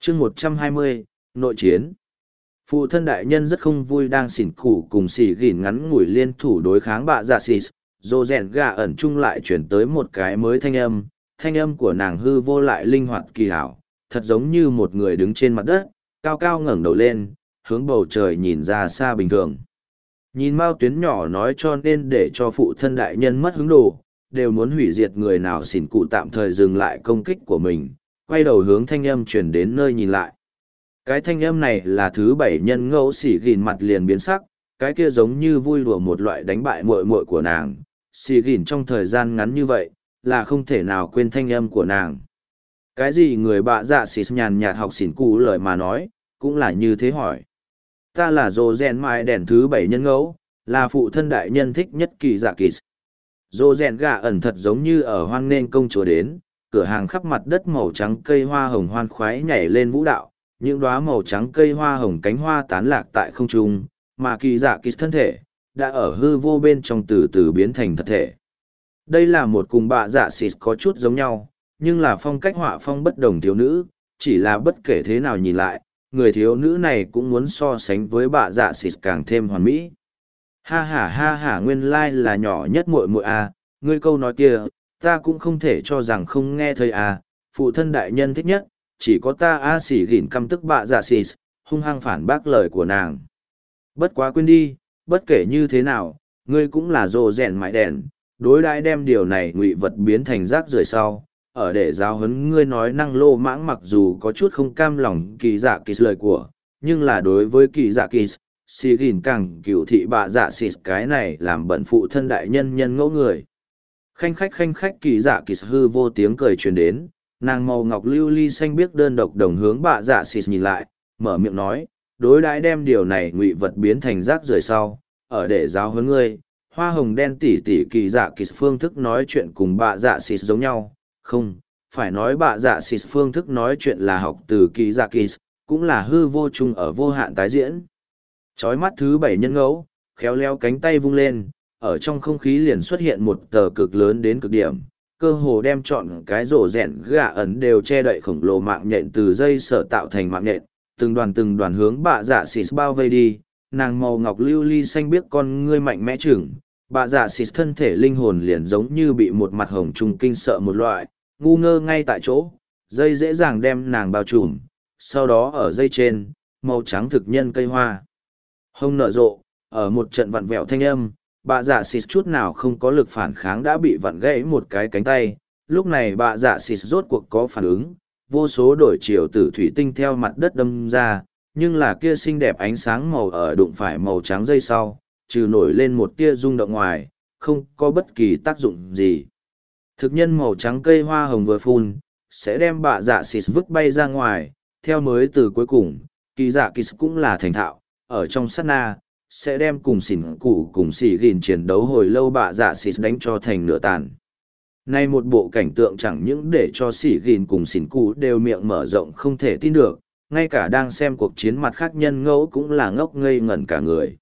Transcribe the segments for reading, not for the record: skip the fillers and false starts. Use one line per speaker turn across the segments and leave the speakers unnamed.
chương 120, nội chiến. Phụ thân đại nhân rất không vui đang xỉn củ cùng xỉ gỉn ngắn ngủi liên thủ đối kháng bạ dạ xỉ. Dô rèn gà ẩn chung lại chuyển tới một cái mới thanh âm của nàng hư vô lại linh hoạt kỳ hảo, thật giống như một người đứng trên mặt đất, cao cao ngẩng đầu lên, hướng bầu trời nhìn ra xa bình thường. Nhìn Mao Tuyến nhỏ nói cho nên để cho phụ thân đại nhân mất hứng đồ, đều muốn hủy diệt người nào xỉn cụ tạm thời dừng lại công kích của mình, quay đầu hướng thanh âm chuyển đến nơi nhìn lại. Cái thanh âm này là thứ bảy nhân ngẫu xỉ gìn mặt liền biến sắc, cái kia giống như vui đùa một loại đánh bại muội muội của nàng. Xỉ gìn trong thời gian ngắn như vậy, là không thể nào quên thanh âm của nàng. Cái gì người bạ dạ xỉ nhàn nhạt học xỉn cụ lời mà nói, cũng là như thế hỏi. Ta là Dô Rèn Mai đèn thứ bảy nhân ngẫu, là phụ thân đại nhân thích nhất kỳ dạ kỳ. Dô Rèn gà ẩn thật giống như ở hoang nên công chúa đến, cửa hàng khắp mặt đất màu trắng cây hoa hồng hoan khoái nhảy lên vũ đạo, những đóa màu trắng cây hoa hồng cánh hoa tán lạc tại không trung, mà kỳ dạ kỳ thân thể, đã ở hư vô bên trong từ từ biến thành thật thể. Đây là một cùng bạ dạ xịt có chút giống nhau, nhưng là phong cách họa phong bất đồng thiếu nữ, chỉ là bất kể thế nào nhìn lại, người thiếu nữ này cũng muốn so sánh với bạ dạ xịt càng thêm hoàn mỹ. Ha ha, nguyên lai là nhỏ nhất muội muội à, ngươi câu nói kia, ta cũng không thể cho rằng không nghe thấy à, phụ thân đại nhân thích nhất, chỉ có ta a xỉ gỉn căm tức bạ dạ xịt, hung hăng phản bác lời của nàng. Bất quá quên đi, bất kể như thế nào, ngươi cũng là Dô Rèn Mãi đèn, đối đãi đem điều này ngụy vật biến thành rác rưởi sau, ở để giáo huấn ngươi nói năng lô mãng mặc dù có chút không cam lòng kỳ dạ kỳ lời của, nhưng là đối với kỳ dạ kỳ, xì gìn càng cựu thị bạ dạ xịt cái này làm bận phụ thân đại nhân nhân ngẫu người. Khanh khách kỳ dạ kỳ hư vô tiếng cười truyền đến, nàng màu ngọc lưu ly xanh biếc đơn độc đồng hướng bạ dạ xịt nhìn lại, mở miệng nói, đối đãi đem điều này ngụy vật biến thành rác rưởi sau, ở để giáo huấn ngươi. Hoa hồng đen tỉ tỉ kỳ dạ kỳ phương thức nói chuyện cùng bạ dạ xịt giống nhau, không, phải nói bạ dạ xịt phương thức nói chuyện là học từ kỳ dạ kỳ, cũng là hư vô chung ở vô hạn tái diễn. Chói mắt thứ bảy nhân ngẫu, khéo léo cánh tay vung lên, ở trong không khí liền xuất hiện một tờ cực lớn đến cực điểm, cơ hồ đem trọn cái rổ rẻn gà ẩn đều che đậy khổng lồ mạng nhện từ dây sở tạo thành mạng nhện, từng đoàn hướng bạ dạ xịt bao vây đi, nàng màu ngọc lưu ly xanh biếc con ngươi mạnh mẽ chừng. Bạ dạ xịt thân thể linh hồn liền giống như bị một mặt hồng trùng kinh sợ một loại, ngu ngơ ngay tại chỗ, dây dễ dàng đem nàng bao trùm, sau đó ở dây trên, màu trắng thực nhân cây hoa. Hông nở rộ, ở một trận vặn vẹo thanh âm, bạ dạ xịt chút nào không có lực phản kháng đã bị vặn gãy một cái cánh tay, lúc này bạ dạ xịt rốt cuộc có phản ứng, vô số đổi chiều tử thủy tinh theo mặt đất đâm ra, nhưng là kia xinh đẹp ánh sáng màu ở đụng phải màu trắng dây sau. Trừ nổi lên một tia rung động ngoài, không có bất kỳ tác dụng gì. Thực nhân màu trắng cây hoa hồng vừa phun, sẽ đem bạ dạ xịt vứt bay ra ngoài, theo mới từ cuối cùng, kỳ dạ kỳ cũng là thành thạo, ở trong sát na, sẽ đem cùng xỉn cụ cùng xỉ gìn chiến đấu hồi lâu bạ dạ xịt đánh cho thành nửa tàn. Nay một bộ cảnh tượng chẳng những để cho xỉ gìn cùng xỉn cụ đều miệng mở rộng không thể tin được, ngay cả đang xem cuộc chiến mặt khác nhân ngẫu cũng là ngốc ngây ngẩn cả người.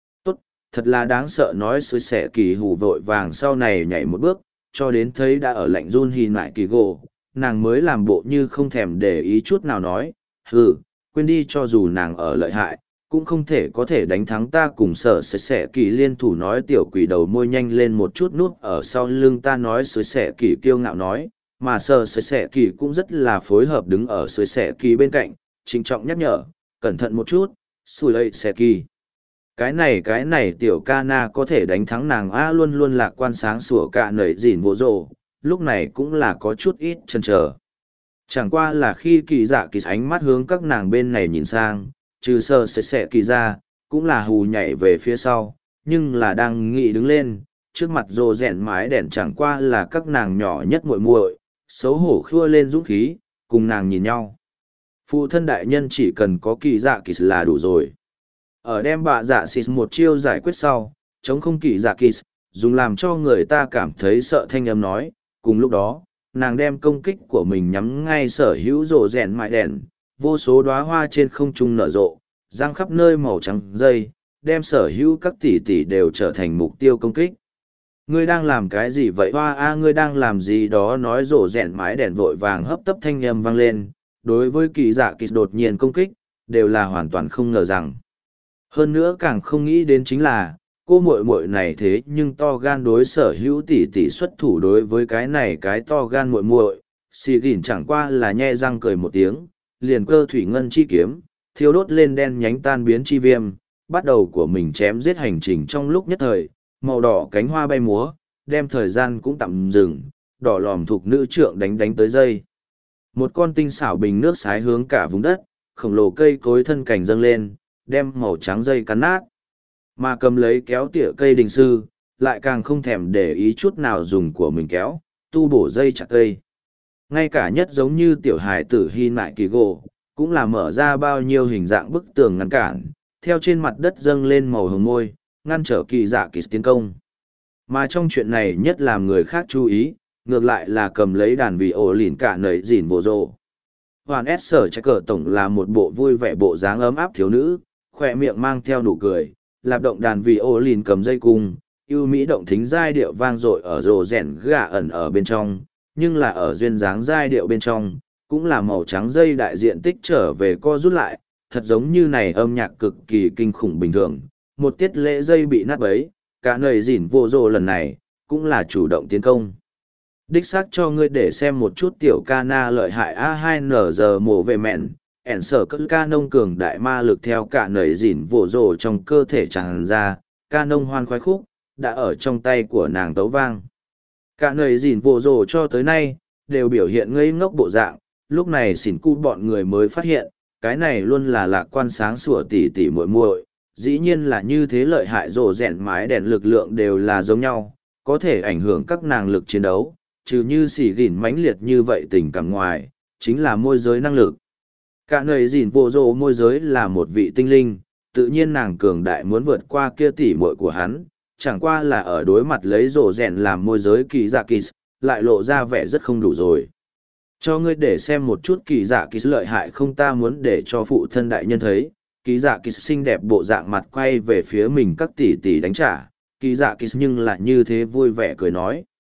Thật là đáng sợ nói xối xẻ kỳ hù vội vàng sau này nhảy một bước, cho đến thấy đã ở lạnh run hì lại kỳ gỗ, nàng mới làm bộ như không thèm để ý chút nào nói, quên đi cho dù nàng ở lợi hại, cũng không thể có thể đánh thắng ta cùng sở xối xẻ kỳ liên thủ nói tiểu quỷ đầu môi nhanh lên một chút nút ở sau lưng ta nói xối xẻ kỳ kiêu ngạo nói, mà sở xối xẻ kỳ cũng rất là phối hợp đứng ở xối xẻ kỳ bên cạnh, trịnh trọng nhắc nhở, cẩn thận một chút, xui lây xẻ kỳ. Cái này tiểu ca na có thể đánh thắng nàng a luôn luôn lạc quan sáng sủa cả nảy dỉn vô rộ, lúc này cũng là có chút ít chần chờ. Chẳng qua là khi kỳ dạ kỳ ánh mắt hướng các nàng bên này nhìn sang, trừ sơ sẽ kỳ ra, cũng là hù nhảy về phía sau, nhưng là đang nghĩ đứng lên, trước mặt rồ rèn mái đèn chẳng qua là các nàng nhỏ nhất muội muội, xấu hổ khua lên dũng khí, cùng nàng nhìn nhau. Phụ thân đại nhân chỉ cần có kỳ dạ kỳ là đủ rồi. Ở đem bạ dạ xịt một chiêu giải quyết sau, chống không kỳ dạ kỳ, dùng làm cho người ta cảm thấy sợ thanh âm nói, cùng lúc đó, nàng đem công kích của mình nhắm ngay sở hữu rổ rèn mại đèn, vô số đóa hoa trên không trung nở rộ, răng khắp nơi màu trắng dây, đem sở hữu các tỷ tỷ đều trở thành mục tiêu công kích. Ngươi đang làm cái gì vậy hoa a ngươi đang làm gì đó nói rổ rèn mái đèn vội vàng hấp tấp thanh âm vang lên, đối với kỳ dạ kỳ đột nhiên công kích, đều là hoàn toàn không ngờ rằng. Hơn nữa càng không nghĩ đến chính là, cô muội muội này thế nhưng to gan đối sở hữu tỷ tỷ xuất thủ đối với cái này cái to gan muội muội, xì gỉn chẳng qua là nhe răng cười một tiếng, liền cơ thủy ngân chi kiếm, thiêu đốt lên đen nhánh tan biến chi viêm, bắt đầu của mình chém giết hành trình trong lúc nhất thời, màu đỏ cánh hoa bay múa, đem thời gian cũng tạm dừng, đỏ lòm thuộc nữ trượng đánh đánh tới dây. Một con tinh xảo bình nước sái hướng cả vùng đất, khổng lồ cây cối thân cảnh dâng lên, đem màu trắng dây cắn nát. Mà cầm lấy kéo tỉa cây đình sư, lại càng không thèm để ý chút nào dùng của mình kéo, tu bổ dây chặt cây. Ngay cả nhất giống như tiểu hài tử hy nại kỳ gỗ, cũng là mở ra bao nhiêu hình dạng bức tường ngăn cản, theo trên mặt đất dâng lên màu hồng môi, ngăn trở kỳ dạ kỳ tiến công. Mà trong chuyện này nhất làm người khác chú ý, ngược lại là cầm lấy đàn vị ổ lìn cả nầy dìn vô rộ. Hoàn S sở trái cờ tổng là một bộ vui vẻ bộ dáng ấm áp thiếu nữ, khỏe miệng mang theo nụ cười, lạp động đàn vị ổ lìn cầm dây cung, ưu mỹ động thính giai điệu vang dội ở rồ rèn gà ẩn ở bên trong, nhưng là ở duyên dáng giai điệu bên trong, cũng là màu trắng dây đại diện tích trở về co rút lại, thật giống như này âm nhạc cực kỳ kinh khủng bình thường, một tiết lễ dây bị nát bấy, cả nầy dỉn vô rồ lần này, cũng là chủ động tiến công. Đích xác cho ngươi để xem một chút tiểu ca na lợi hại A2NG mổ về mẹn, ẻn sở cỡ ca nông cường đại ma lực theo cả nầy dỉn vô rồ trong cơ thể tràn ra, ca nông hoan khoái khúc, đã ở trong tay của nàng tấu vang. Cả nầy dỉn vô rồ cho tới nay, đều biểu hiện ngây ngốc bộ dạng, lúc này xỉn cu bọn người mới phát hiện, cái này luôn là lạc quan sáng sủa tỉ tỉ muội muội, dĩ nhiên là như thế lợi hại rồ rèn mái đèn lực lượng đều là giống nhau, có thể ảnh hưởng các nàng lực chiến đấu, trừ như xỉ gỉn mãnh liệt như vậy tình cảm ngoài, chính là môi giới năng lực. Cả nầy dỉn vô rồ môi giới là một vị tinh linh, tự nhiên nàng cường đại muốn vượt qua kia tỉ muội của hắn, chẳng qua là ở đối mặt lấy rồ rèn làm môi giới kỳ dạ kỳ, lại lộ ra vẻ rất không đủ rồi. Cho ngươi để xem một chút kỳ dạ kỳ lợi hại không, ta muốn để cho phụ thân đại nhân thấy. Kỳ dạ kỳ xinh đẹp bộ dạng mặt quay về phía mình các tỷ tỷ đánh trả, kỳ dạ kỳ nhưng lại như thế vui vẻ cười nói.